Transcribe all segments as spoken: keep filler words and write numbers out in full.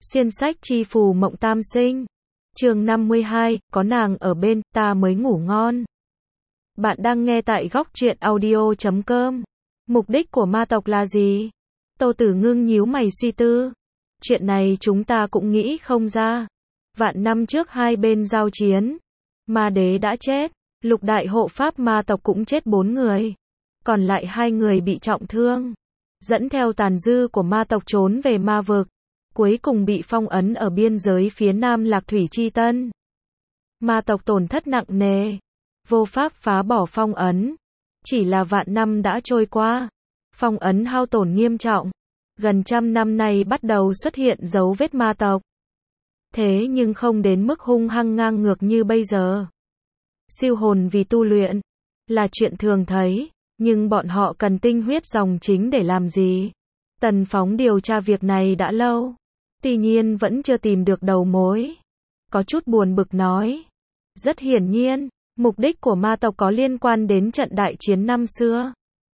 Xuyên sách chi phù mộng tam sinh. Chương năm mươi hai, có nàng ở bên, ta mới ngủ ngon. Bạn đang nghe tại góc truyện audio chấm com. Mục đích của ma tộc là gì? Tô Tử Ngưng nhíu mày suy tư. Chuyện này chúng ta cũng nghĩ không ra. Vạn năm trước hai bên giao chiến, ma đế đã chết, lục đại hộ pháp ma tộc cũng chết bốn người. Còn lại hai người bị trọng thương. Dẫn theo tàn dư của ma tộc trốn về ma vực. Cuối cùng bị phong ấn ở biên giới phía nam Lạc Thủy Chi Tân. Ma tộc tổn thất nặng nề, vô pháp phá bỏ phong ấn. Chỉ là vạn năm đã trôi qua, phong ấn hao tổn nghiêm trọng. Gần trăm năm nay bắt đầu xuất hiện dấu vết ma tộc. Thế nhưng không đến mức hung hăng ngang ngược như bây giờ. Siêu hồn vì tu luyện là chuyện thường thấy, nhưng bọn họ cần tinh huyết dòng chính để làm gì? Tần Phóng điều tra việc này đã lâu, tuy nhiên vẫn chưa tìm được đầu mối. Có chút buồn bực nói. Rất hiển nhiên, mục đích của ma tộc có liên quan đến trận đại chiến năm xưa.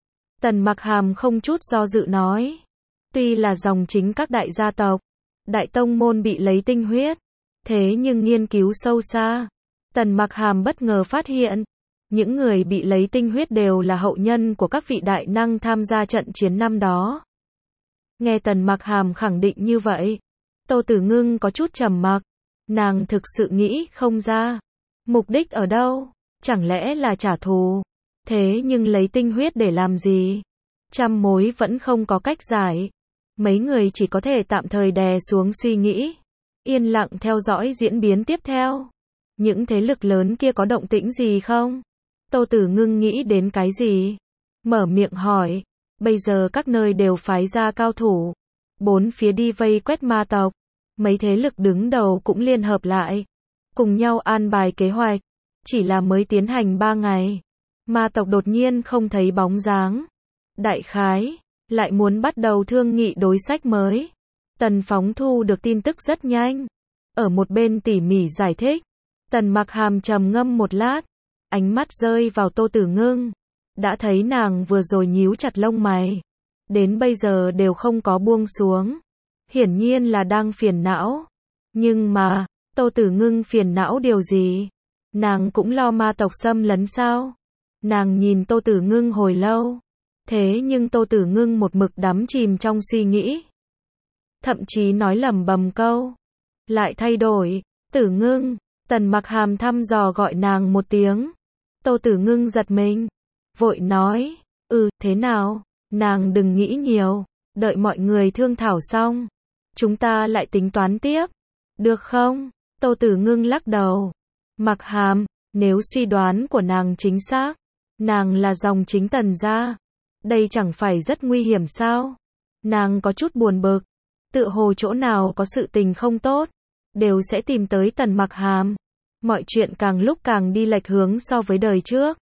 Tần Mặc Hàm không chút do dự nói. Tuy là dòng chính các đại gia tộc, đại tông môn bị lấy tinh huyết, thế nhưng nghiên cứu sâu xa, Tần Mặc Hàm bất ngờ phát hiện, những người bị lấy tinh huyết đều là hậu nhân của các vị đại năng tham gia trận chiến năm đó. Nghe Tần Mặc Hàm khẳng định như vậy, Tô Tử Ngưng có chút trầm mặc. Nàng thực sự nghĩ không ra, mục đích ở đâu? Chẳng lẽ là trả thù? Thế nhưng lấy tinh huyết để làm gì? Trăm mối vẫn không có cách giải. Mấy người chỉ có thể tạm thời đè xuống suy nghĩ, yên lặng theo dõi diễn biến tiếp theo. Những thế lực lớn kia có động tĩnh gì không? Tô Tử Ngưng nghĩ đến cái gì? Mở miệng hỏi. Bây giờ các nơi đều phái ra cao thủ, bốn phía đi vây quét ma tộc. Mấy thế lực đứng đầu cũng liên hợp lại, cùng nhau an bài kế hoạch. Chỉ là mới tiến hành ba ngày, ma tộc đột nhiên không thấy bóng dáng. Đại khái lại muốn bắt đầu thương nghị đối sách mới. Tần Phóng thu được tin tức rất nhanh, ở một bên tỉ mỉ giải thích. Tần Mặc Hàm trầm ngâm một lát, ánh mắt rơi vào Tô Tử Ngưng. Đã thấy nàng vừa rồi nhíu chặt lông mày, đến bây giờ đều không có buông xuống. Hiển nhiên là đang phiền não. Nhưng mà, Tô Tử Ngưng phiền não điều gì? Nàng cũng lo ma tộc xâm lấn sao? Nàng nhìn Tô Tử Ngưng hồi lâu. Thế nhưng Tô Tử Ngưng một mực đắm chìm trong suy nghĩ. Thậm chí nói lẩm bẩm câu. Lại thay đổi. Tử Ngưng. Tần Mặc Hàm thăm dò gọi nàng một tiếng. Tô Tử Ngưng giật mình, vội nói. Ừ, thế nào? Nàng đừng nghĩ nhiều. Đợi mọi người thương thảo xong, chúng ta lại tính toán tiếp. Được không? Tô Tử Ngưng lắc đầu. Mặc Hàm, nếu suy đoán của nàng chính xác, nàng là dòng chính Tần gia, đây chẳng phải rất nguy hiểm sao? Nàng có chút buồn bực. Tựa hồ chỗ nào có sự tình không tốt, đều sẽ tìm tới Tần Mặc Hàm. Mọi chuyện càng lúc càng đi lệch hướng so với đời trước,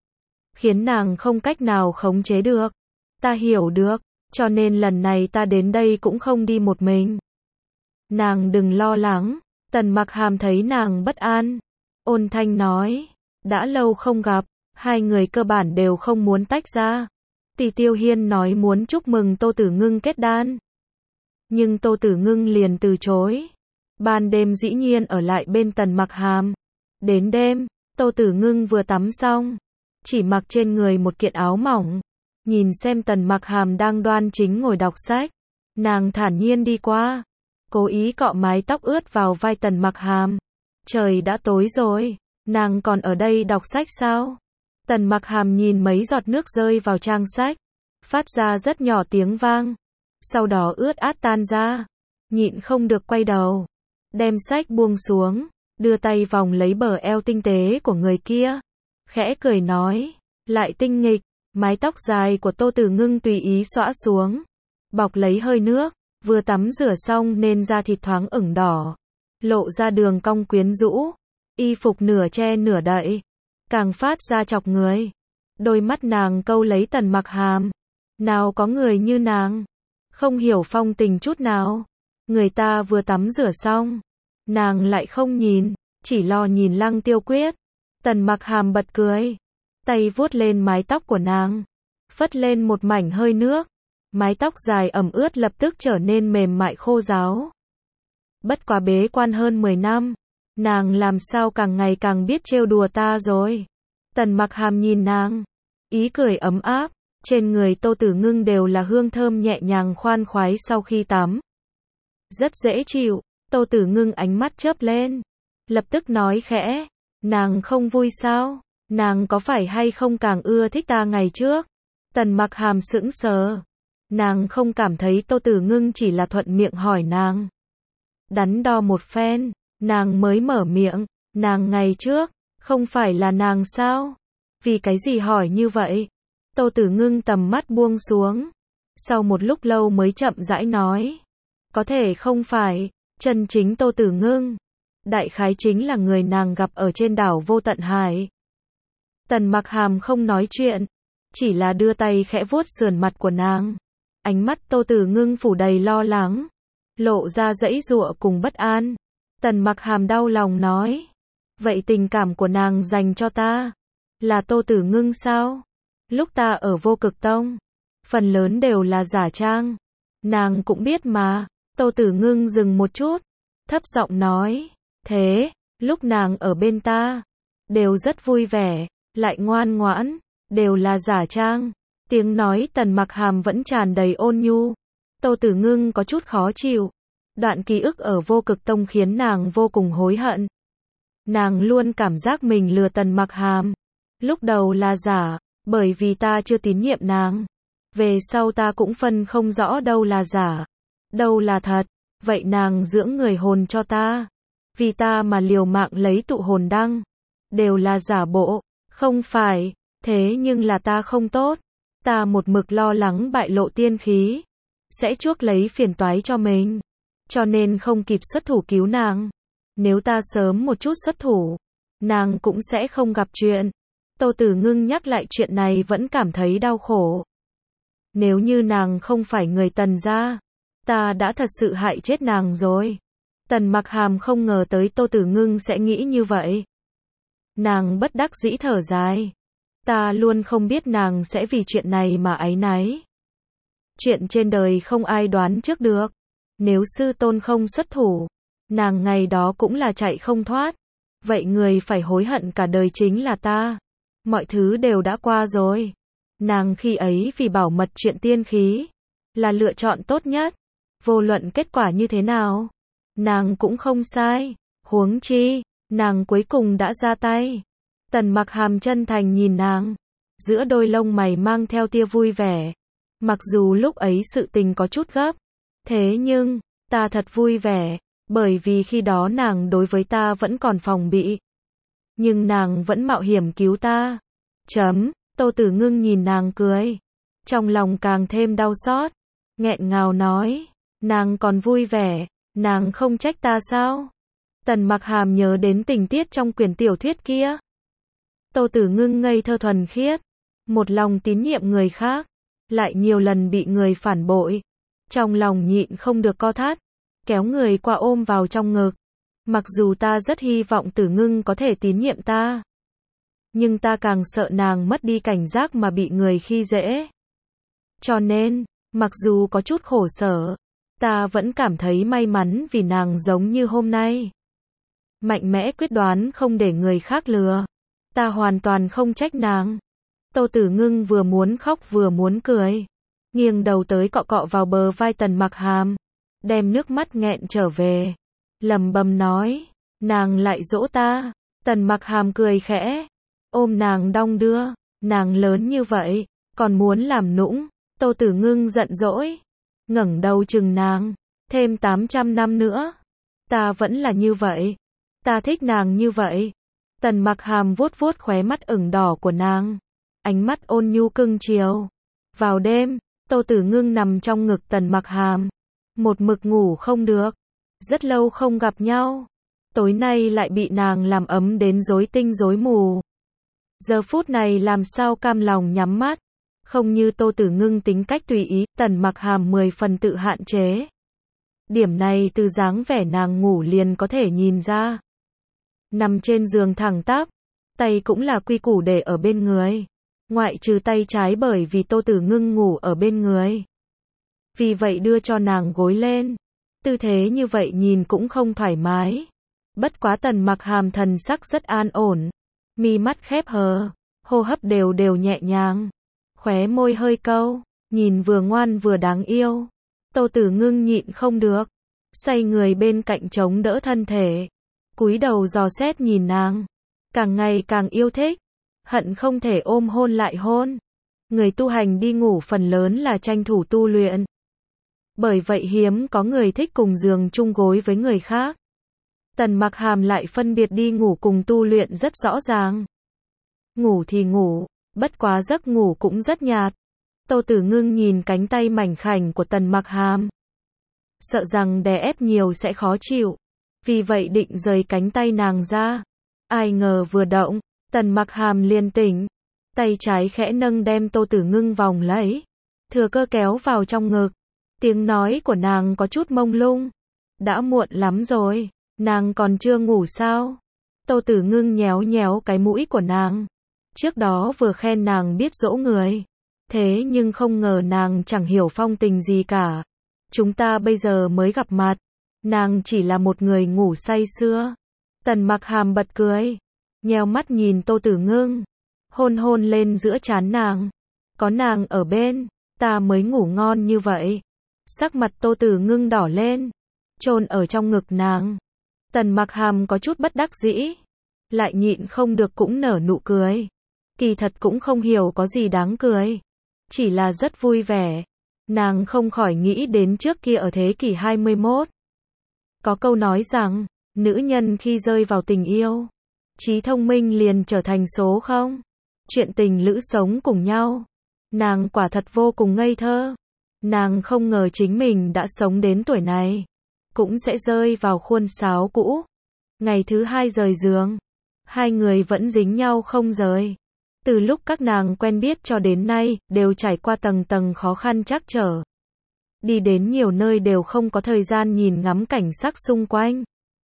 khiến nàng không cách nào khống chế được. Ta hiểu được, cho nên lần này ta đến đây cũng không đi một mình. Nàng đừng lo lắng. Tần Mặc Hàm thấy nàng bất an, ôn thanh nói. Đã lâu không gặp, hai người cơ bản đều không muốn tách ra. Tỷ Tiêu Hiên nói muốn chúc mừng Tô Tử Ngưng kết đan, nhưng Tô Tử Ngưng liền từ chối. Ban đêm dĩ nhiên ở lại bên Tần Mặc Hàm. Đến đêm, Tô Tử Ngưng vừa tắm xong, chỉ mặc trên người một kiện áo mỏng, nhìn xem Tần Mặc Hàm đang đoan chính ngồi đọc sách. Nàng thản nhiên đi qua, cố ý cọ mái tóc ướt vào vai Tần Mặc Hàm. Trời đã tối rồi, nàng còn ở đây đọc sách sao? Tần Mặc Hàm nhìn mấy giọt nước rơi vào trang sách, phát ra rất nhỏ tiếng vang, sau đó ướt át tan ra. Nhịn không được quay đầu, đem sách buông xuống, đưa tay vòng lấy bờ eo tinh tế của người kia, khẽ cười nói. Lại tinh nghịch. Mái tóc dài của Tô Tử Ngưng tùy ý xõa xuống, bọc lấy hơi nước, vừa tắm rửa xong nên da thịt thoáng ửng đỏ, lộ ra đường cong quyến rũ, y phục nửa che nửa đậy, càng phát ra chọc người. Đôi mắt nàng câu lấy Tần Mặc Hàm. Nào có người như nàng, không hiểu phong tình chút nào. Người ta vừa tắm rửa xong, nàng lại không nhìn, chỉ lo nhìn Lăng Tiêu Quyết. Tần Mặc Hàm bật cười, tay vuốt lên mái tóc của nàng, phất lên một mảnh hơi nước. Mái tóc dài ẩm ướt lập tức trở nên mềm mại khô ráo. Bất quá bế quan hơn mười năm, nàng làm sao càng ngày càng biết trêu đùa ta rồi. Tần Mặc Hàm nhìn nàng, ý cười ấm áp, trên người Tô Tử Ngưng đều là hương thơm nhẹ nhàng khoan khoái sau khi tắm. Rất dễ chịu, Tô Tử Ngưng ánh mắt chớp lên, lập tức nói khẽ, nàng không vui sao? Nàng có phải hay không càng ưa thích ta ngày trước? Tần Mặc Hàm sững sờ, nàng không cảm thấy Tô Tử Ngưng chỉ là thuận miệng hỏi nàng. Đắn đo một phen, nàng mới mở miệng, nàng ngày trước, không phải là nàng sao? Vì cái gì hỏi như vậy? Tô Tử Ngưng tầm mắt buông xuống, sau một lúc lâu mới chậm rãi nói, có thể không phải, chân chính Tô Tử Ngưng, đại khái chính là người nàng gặp ở trên đảo Vô Tận Hải. Tần Mặc Hàm không nói chuyện, chỉ là đưa tay khẽ vuốt sườn mặt của nàng. Ánh mắt Tô Tử Ngưng phủ đầy lo lắng, lộ ra giãy giụa cùng bất an. Tần Mặc Hàm đau lòng nói, vậy tình cảm của nàng dành cho ta, là Tô Tử Ngưng sao? Lúc ta ở Vô Cực Tông, phần lớn đều là giả trang. Nàng cũng biết mà. Tô Tử Ngưng dừng một chút, thấp giọng nói, thế, lúc nàng ở bên ta, đều rất vui vẻ, lại ngoan ngoãn, đều là giả trang. Tiếng nói Tần Mặc Hàm vẫn tràn đầy ôn nhu. Tô Tử Ngưng có chút khó chịu. Đoạn ký ức ở Vô Cực Tông khiến nàng vô cùng hối hận. Nàng luôn cảm giác mình lừa Tần Mặc Hàm. Lúc đầu là giả, bởi vì ta chưa tín nhiệm nàng. Về sau ta cũng phân không rõ đâu là giả, đâu là thật. Vậy nàng dưỡng người hồn cho ta, vì ta mà liều mạng lấy tụ hồn đăng, đều là giả bộ, không phải. Thế nhưng là ta không tốt. Ta một mực lo lắng bại lộ tiên khí, sẽ chuốc lấy phiền toái cho mình, cho nên không kịp xuất thủ cứu nàng. Nếu ta sớm một chút xuất thủ, nàng cũng sẽ không gặp chuyện. Tô Tử Ngưng nhắc lại chuyện này vẫn cảm thấy đau khổ. Nếu như nàng không phải người Tần gia, ta đã thật sự hại chết nàng rồi. Tần Mặc Hàm không ngờ tới Tô Tử Ngưng sẽ nghĩ như vậy. Nàng bất đắc dĩ thở dài. Ta luôn không biết nàng sẽ vì chuyện này mà áy náy. Chuyện trên đời không ai đoán trước được. Nếu sư tôn không xuất thủ, nàng ngày đó cũng là chạy không thoát. Vậy người phải hối hận cả đời chính là ta. Mọi thứ đều đã qua rồi. Nàng khi ấy vì bảo mật chuyện tiên khí, là lựa chọn tốt nhất. Vô luận kết quả như thế nào, nàng cũng không sai. Huống chi, nàng cuối cùng đã ra tay. Tần Mặc Hàm chân thành nhìn nàng, giữa đôi lông mày mang theo tia vui vẻ. Mặc dù lúc ấy sự tình có chút gấp, thế nhưng, ta thật vui vẻ, bởi vì khi đó nàng đối với ta vẫn còn phòng bị. Nhưng nàng vẫn mạo hiểm cứu ta. Chấm, Tô Tử Ngưng nhìn nàng cười, trong lòng càng thêm đau xót, nghẹn ngào nói, nàng còn vui vẻ, nàng không trách ta sao? Tần Mặc Hàm nhớ đến tình tiết trong quyển tiểu thuyết kia. Tô Tử Ngưng ngây thơ thuần khiết, một lòng tín nhiệm người khác, lại nhiều lần bị người phản bội. Trong lòng nhịn không được co thắt, kéo người qua ôm vào trong ngực. Mặc dù ta rất hy vọng Tử Ngưng có thể tín nhiệm ta, nhưng ta càng sợ nàng mất đi cảnh giác mà bị người khi dễ. Cho nên, mặc dù có chút khổ sở, ta vẫn cảm thấy may mắn vì nàng giống như hôm nay. Mạnh mẽ quyết đoán không để người khác lừa. Ta hoàn toàn không trách nàng. Tô Tử Ngưng vừa muốn khóc vừa muốn cười, nghiêng đầu tới cọ cọ vào bờ vai Tần Mặc Hàm, đem nước mắt nghẹn trở về, lẩm bẩm nói, nàng lại dỗ ta. Tần Mặc Hàm cười khẽ, ôm nàng đong đưa, nàng lớn như vậy, còn muốn làm nũng. Tô Tử Ngưng giận dỗi, ngẩng đầu chừng nàng, thêm tám trăm năm nữa, ta vẫn là như vậy, ta thích nàng như vậy. Tần Mặc Hàm vuốt vuốt khóe mắt ửng đỏ của nàng, ánh mắt ôn nhu cưng chiều. Vào đêm, Tô Tử Ngưng nằm trong ngực Tần Mặc Hàm, một mực ngủ không được, rất lâu không gặp nhau, tối nay lại bị nàng làm ấm đến rối tinh rối mù. Giờ phút này làm sao cam lòng nhắm mắt, không như Tô Tử Ngưng tính cách tùy ý. Tần Mặc Hàm mười phần tự hạn chế. Điểm này từ dáng vẻ nàng ngủ liền có thể nhìn ra. Nằm trên giường thẳng tắp, tay cũng là quy củ để ở bên người, ngoại trừ tay trái bởi vì Tô Tử Ngưng ngủ ở bên người, vì vậy đưa cho nàng gối lên. tư thế như vậy nhìn cũng không thoải mái. Bất quá Tần Mặc Hàm thần sắc rất an ổn, mi mắt khép hờ, hô hấp đều đều nhẹ nhàng, khóe môi hơi câu, nhìn vừa ngoan vừa đáng yêu. Tô Tử Ngưng nhịn không được, xoay người bên cạnh chống đỡ thân thể, cúi đầu dò xét nhìn nàng, càng ngày càng yêu thích, hận không thể ôm hôn lại hôn. Người tu hành đi ngủ phần lớn là tranh thủ tu luyện. Bởi vậy hiếm có người thích cùng giường chung gối với người khác. Tần Mặc Hàm lại phân biệt đi ngủ cùng tu luyện rất rõ ràng. Ngủ thì ngủ, bất quá giấc ngủ cũng rất nhạt. Tô Tử Ngưng nhìn cánh tay mảnh khảnh của Tần Mặc Hàm, sợ rằng đè ép nhiều sẽ khó chịu, vì vậy định rời cánh tay nàng ra. Ai ngờ vừa động, Tần Mặc Hàm liền tỉnh, tay trái khẽ nâng đem Tô Tử Ngưng vòng lấy, thừa cơ kéo vào trong ngực. Tiếng nói của nàng có chút mông lung. Đã muộn lắm rồi, nàng còn chưa ngủ sao? Tô Tử Ngưng nhéo nhéo cái mũi của nàng. Trước đó vừa khen nàng biết dỗ người, thế nhưng không ngờ nàng chẳng hiểu phong tình gì cả. Chúng ta bây giờ mới gặp mặt, nàng chỉ là một người ngủ say sưa. Tần Mặc Hàm bật cười, nheo mắt nhìn Tô Tử Ngưng, hôn hôn lên giữa trán nàng. Có nàng ở bên, ta mới ngủ ngon như vậy. Sắc mặt Tô Tử Ngưng đỏ lên, chôn ở trong ngực nàng. Tần Mặc Hàm có chút bất đắc dĩ, lại nhịn không được cũng nở nụ cười. Kỳ thật cũng không hiểu có gì đáng cười, chỉ là rất vui vẻ. Nàng không khỏi nghĩ đến trước kia ở thế kỷ hai mươi mốt. Có câu nói rằng, nữ nhân khi rơi vào tình yêu, trí thông minh liền trở thành số không. Chuyện tình lữ sống cùng nhau, nàng quả thật vô cùng ngây thơ. Nàng không ngờ chính mình đã sống đến tuổi này, cũng sẽ rơi vào khuôn sáo cũ. Ngày thứ hai rời giường, hai người vẫn dính nhau không rời. Từ lúc các nàng quen biết cho đến nay, đều trải qua tầng tầng khó khăn trắc trở. Đi đến nhiều nơi đều không có thời gian nhìn ngắm cảnh sắc xung quanh.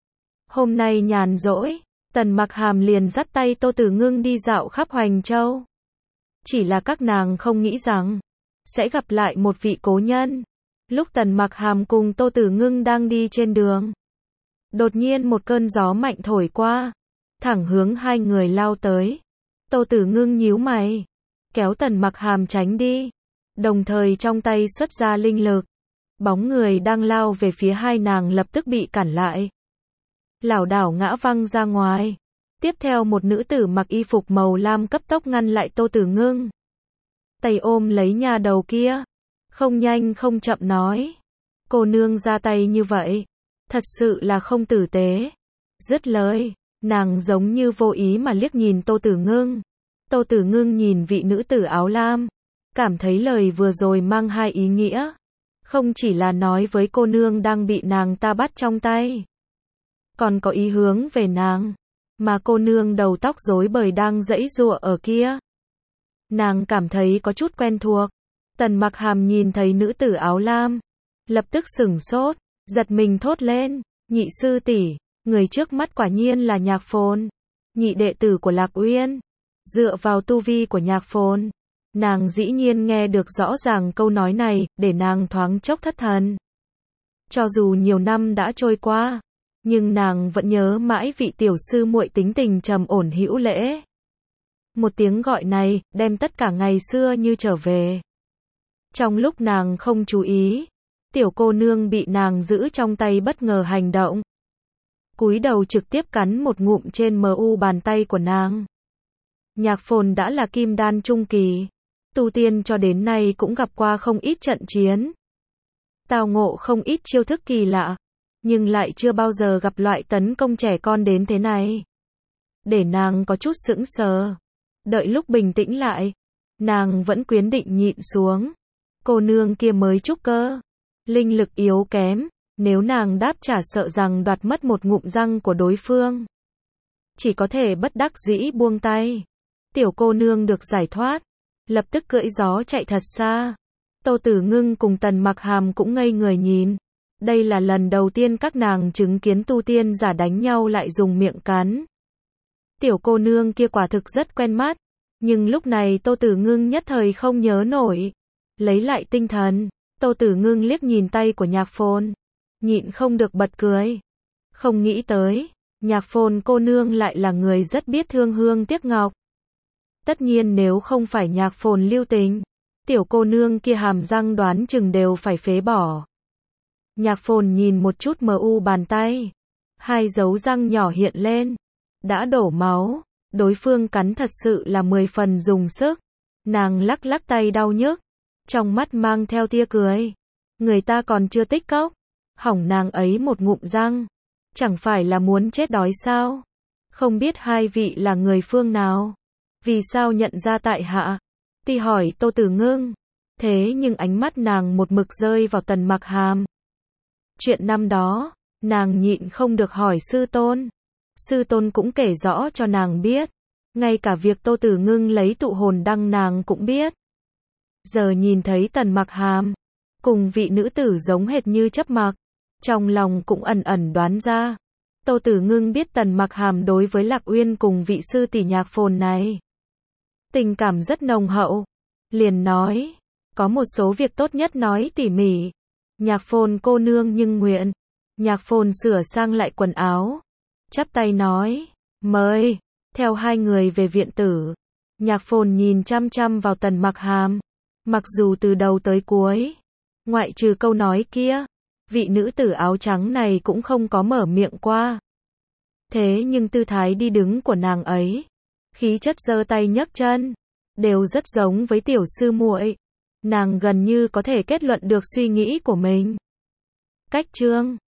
Hôm nay nhàn rỗi, Tần Mặc Hàm liền dắt tay Tô Tử Ngưng đi dạo khắp Hoành Châu. Chỉ là các nàng không nghĩ rằng sẽ gặp lại một vị cố nhân. Lúc Tần Mặc Hàm cùng Tô Tử Ngưng đang đi trên đường, đột nhiên một cơn gió mạnh thổi qua, thẳng hướng hai người lao tới. Tô Tử Ngưng nhíu mày, kéo Tần Mặc Hàm tránh đi, đồng thời trong tay xuất ra linh lực. Bóng người đang lao về phía hai nàng lập tức bị cản lại, lảo đảo ngã văng ra ngoài. Tiếp theo một nữ tử mặc y phục màu lam cấp tốc ngăn lại Tô Tử Ngưng, tay ôm lấy nhà đầu kia, không nhanh không chậm nói: cô nương ra tay như vậy, thật sự là không tử tế. Dứt lời, nàng giống như vô ý mà liếc nhìn Tô Tử Ngưng. Tô Tử Ngưng nhìn vị nữ tử áo lam, cảm thấy lời vừa rồi mang hai ý nghĩa. Không chỉ là nói với cô nương đang bị nàng ta bắt trong tay, còn có ý hướng về nàng, mà cô nương đầu tóc rối bời đang giãy giụa ở kia. Nàng cảm thấy có chút quen thuộc. Tần Mặc Hàm nhìn thấy nữ tử áo lam, lập tức sửng sốt, giật mình thốt lên: nhị sư tỷ, người trước mắt quả nhiên là Nhạc Phồn, nhị đệ tử của Lạc Uyên. Dựa vào tu vi của Nhạc Phồn, nàng dĩ nhiên nghe được rõ ràng câu nói này, để nàng thoáng chốc thất thần. Cho dù nhiều năm đã trôi qua, nhưng nàng vẫn nhớ mãi vị tiểu sư muội tính tình trầm ổn hữu lễ. Một tiếng gọi này, đem tất cả ngày xưa như trở về. Trong lúc nàng không chú ý, tiểu cô nương bị nàng giữ trong tay bất ngờ hành động, cúi đầu trực tiếp cắn một ngụm trên mờ u bàn tay của nàng. Nhạc Phồn đã là kim đan trung kỳ, tu tiên cho đến nay cũng gặp qua không ít trận chiến, tao ngộ không ít chiêu thức kỳ lạ, nhưng lại chưa bao giờ gặp loại tấn công trẻ con đến thế này. Để nàng có chút sững sờ. Đợi lúc bình tĩnh lại, nàng vẫn quyết định nhịn xuống. Cô nương kia mới trúc cơ, linh lực yếu kém, nếu nàng đáp trả sợ rằng đoạt mất một ngụm răng của đối phương. Chỉ có thể bất đắc dĩ buông tay. Tiểu cô nương được giải thoát, lập tức cưỡi gió chạy thật xa. Tô Tử Ngưng cùng Tần Mặc Hàm cũng ngây người nhìn. Đây là lần đầu tiên các nàng chứng kiến tu tiên giả đánh nhau lại dùng miệng cắn. Tiểu cô nương kia quả thực rất quen mắt, nhưng lúc này Tô Tử Ngưng nhất thời không nhớ nổi. Lấy lại tinh thần, Tô Tử Ngưng liếc nhìn tay của Nhạc Phồn, nhịn không được bật cười. Không nghĩ tới, Nhạc Phồn cô nương lại là người rất biết thương hương tiếc ngọc. Tất nhiên nếu không phải Nhạc Phồn lưu tình, tiểu cô nương kia hàm răng đoán chừng đều phải phế bỏ. Nhạc Phồn nhìn một chút mờ u bàn tay, hai dấu răng nhỏ hiện lên, đã đổ máu, đối phương cắn thật sự là mười phần dùng sức. Nàng lắc lắc tay đau nhức, trong mắt mang theo tia cười. Người ta còn chưa tích cốc, hỏng nàng ấy một ngụm răng, chẳng phải là muốn chết đói sao? Không biết hai vị là người phương nào? Vì sao nhận ra tại hạ? Ti hỏi Tô Tử Ngưng, thế nhưng ánh mắt nàng một mực rơi vào Tần Mặc Hàm. Chuyện năm đó, nàng nhịn không được hỏi sư tôn. Sư tôn cũng kể rõ cho nàng biết. Ngay cả việc Tô Tử Ngưng lấy tụ hồn đăng nàng cũng biết. Giờ nhìn thấy Tần Mặc Hàm, cùng vị nữ tử giống hệt như chấp mặc, trong lòng cũng ẩn ẩn đoán ra. Tô Tử Ngưng biết Tần Mặc Hàm đối với Lạc Uyên cùng vị sư tỷ Nhạc Phồn này tình cảm rất nồng hậu. Liền nói, có một số việc tốt nhất nói tỉ mỉ. Nhạc Phồn cô nương nhưng nguyện. Nhạc Phồn sửa sang lại quần áo, chắp tay nói, mời. Theo hai người về viện tử, Nhạc Phồn nhìn chăm chăm vào Tần Mặc Hàm. Mặc dù từ đầu tới cuối, ngoại trừ câu nói kia, vị nữ tử áo trắng này cũng không có mở miệng qua. Thế nhưng tư thái đi đứng của nàng ấy, khí chất giơ tay nhấc chân, đều rất giống với tiểu sư muội. Nàng gần như có thể kết luận được suy nghĩ của mình. Cách chương